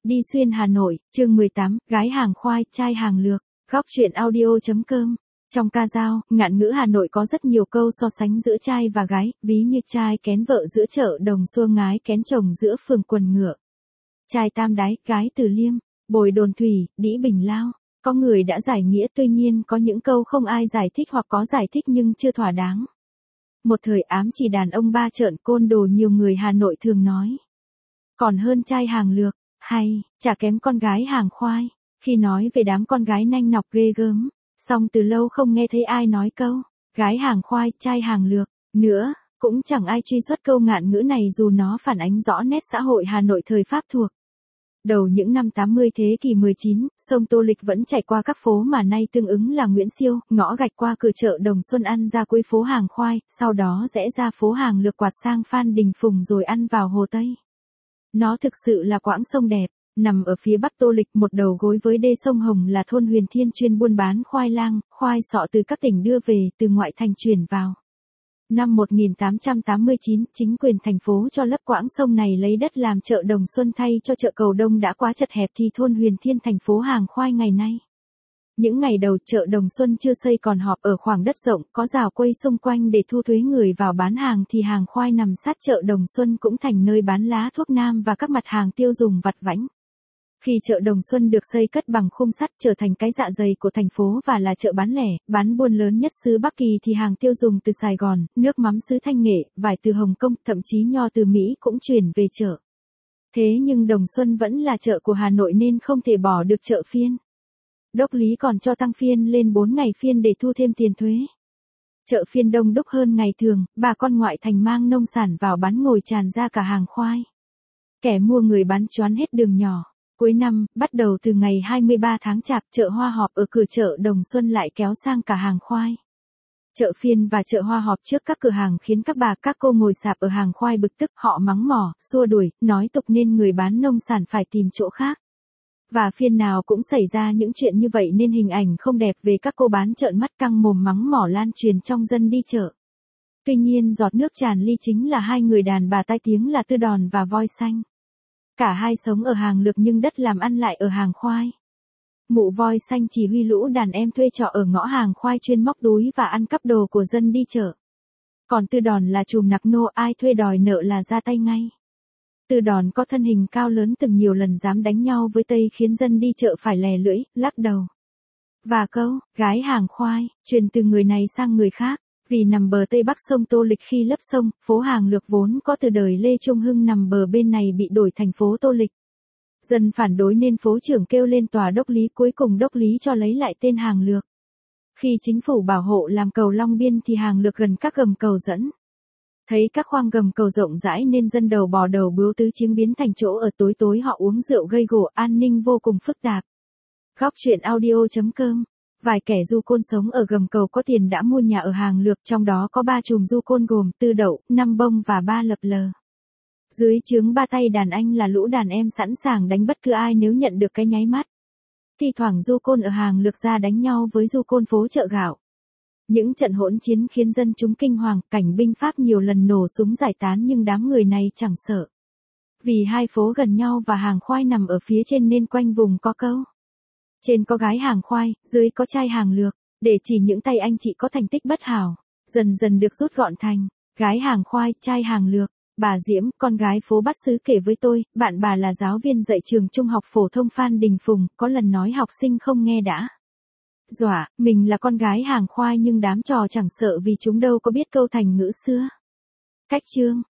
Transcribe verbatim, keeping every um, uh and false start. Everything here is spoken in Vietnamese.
Đi xuyên Hà Nội, chương mười tám, gái hàng khoai, trai hàng lược. Góc truyện audio.com. Trong ca dao, ngạn ngữ Hà Nội có rất nhiều câu so sánh giữa trai và gái, ví như trai kén vợ giữa chợ đồng xua ngái kén chồng giữa phường quần ngựa. Trai Tam Đái, gái Từ Liêm, Bồi Đồn Thủy, Đĩ Bình Lao. Có người đã giải nghĩa, tuy nhiên có những câu không ai giải thích hoặc có giải thích nhưng chưa thỏa đáng. Một thời ám chỉ đàn ông ba trợn côn đồ nhiều người Hà Nội thường nói. Còn hơn trai hàng lược, hay, chả kém con gái hàng khoai, khi nói về đám con gái nanh nọc ghê gớm, song từ lâu không nghe thấy ai nói câu, gái hàng khoai, trai hàng lược, nữa, cũng chẳng ai truy xuất câu ngạn ngữ này dù nó phản ánh rõ nét xã hội Hà Nội thời Pháp thuộc. Đầu những năm tám mươi thế kỷ mười chín, sông Tô Lịch vẫn chảy qua các phố mà nay tương ứng là Nguyễn Siêu, ngõ gạch qua cửa chợ Đồng Xuân ăn ra cuối phố hàng khoai, sau đó rẽ ra phố hàng lược quạt sang Phan Đình Phùng rồi ăn vào Hồ Tây. Nó thực sự là quãng sông đẹp, nằm ở phía bắc Tô Lịch một đầu gối với đê sông Hồng là thôn Huyền Thiên chuyên buôn bán khoai lang, khoai sọ từ các tỉnh đưa về từ ngoại thành chuyển vào. Năm một nghìn tám trăm tám mươi chín, chính quyền thành phố cho lấp quãng sông này lấy đất làm chợ Đồng Xuân thay cho chợ Cầu Đông đã quá chật hẹp thì thôn Huyền Thiên thành phố hàng khoai ngày nay. Những ngày đầu chợ Đồng Xuân chưa xây còn họp ở khoảng đất rộng có rào quây xung quanh để thu thuế người vào bán hàng thì hàng khoai nằm sát chợ Đồng Xuân cũng thành nơi bán lá thuốc nam và các mặt hàng tiêu dùng vặt vãnh. Khi chợ Đồng Xuân được xây cất bằng khung sắt trở thành cái dạ dày của thành phố và là chợ bán lẻ, bán buôn lớn nhất xứ Bắc Kỳ thì hàng tiêu dùng từ Sài Gòn, nước mắm xứ Thanh Nghệ, vải từ Hồng Kông, thậm chí nho từ Mỹ cũng chuyển về chợ. Thế nhưng Đồng Xuân vẫn là chợ của Hà Nội nên không thể bỏ được chợ phiên. Đốc lý còn cho tăng phiên lên bốn ngày phiên để thu thêm tiền thuế. Chợ phiên đông đúc hơn ngày thường, bà con ngoại thành mang nông sản vào bán ngồi tràn ra cả hàng khoai. Kẻ mua người bán choán hết đường nhỏ. Cuối năm, bắt đầu từ ngày hai mươi ba tháng Chạp, chợ Hoa Họp ở cửa chợ Đồng Xuân lại kéo sang cả hàng khoai. Chợ phiên và chợ Hoa Họp trước các cửa hàng khiến các bà các cô ngồi sạp ở hàng khoai bực tức, họ mắng mỏ, xua đuổi, nói tục nên người bán nông sản phải tìm chỗ khác. Và phiên nào cũng xảy ra những chuyện như vậy nên hình ảnh không đẹp về các cô bán trợn mắt căng mồm mắng mỏ lan truyền trong dân đi chợ. Tuy nhiên giọt nước tràn ly chính là hai người đàn bà tai tiếng là Tư Đòn và Voi Xanh. Cả hai sống ở hàng lược nhưng đất làm ăn lại ở hàng khoai. Mụ Voi Xanh chỉ huy lũ đàn em thuê trọ ở ngõ hàng khoai chuyên móc túi và ăn cắp đồ của dân đi chợ. Còn Tư Đòn là trùm nặc nô, ai thuê đòi nợ là ra tay ngay. Tư Đòn có thân hình cao lớn từng nhiều lần dám đánh nhau với Tây khiến dân đi chợ phải lè lưỡi, lắc đầu. Và câu, gái hàng khoai, truyền từ người này sang người khác. Vì nằm bờ tây bắc sông Tô Lịch khi lấp sông, phố hàng lược vốn có từ đời Lê Trung Hưng nằm bờ bên này bị đổi thành phố Tô Lịch. Dân phản đối nên phố trưởng kêu lên tòa đốc lý, cuối cùng đốc lý cho lấy lại tên hàng lược. Khi chính phủ bảo hộ làm cầu Long Biên thì hàng lược gần các gầm cầu dẫn. Thấy các khoang gầm cầu rộng rãi nên dân đầu bò đầu bướu tứ chiếng biến thành chỗ ở tối tối họ uống rượu gây gổ, an ninh vô cùng phức tạp. Góc truyện audio.com. Vài kẻ du côn sống ở gầm cầu có tiền đã mua nhà ở hàng lược, trong đó có ba chùm du côn gồm Tư Đậu, Năm Bông và Ba Lập Lờ. Dưới trướng ba tay đàn anh là lũ đàn em sẵn sàng đánh bất cứ ai nếu nhận được cái nháy mắt. Thi thoảng du côn ở hàng lược ra đánh nhau với du côn phố chợ gạo. Những trận hỗn chiến khiến dân chúng kinh hoàng, cảnh binh Pháp nhiều lần nổ súng giải tán nhưng đám người này chẳng sợ. Vì hai phố gần nhau và hàng khoai nằm ở phía trên nên quanh vùng có câu. Trên có gái hàng khoai, dưới có trai hàng lược, để chỉ những tay anh chị có thành tích bất hảo, dần dần được rút gọn thành, gái hàng khoai, trai hàng lược. Bà Diễm, con gái phố Bát Xứ kể với tôi, bạn bà là giáo viên dạy trường trung học phổ thông Phan Đình Phùng, có lần nói học sinh không nghe đã. Dọa, mình là con gái hàng khoai nhưng đám trò chẳng sợ vì chúng đâu có biết câu thành ngữ xưa. Cách chương.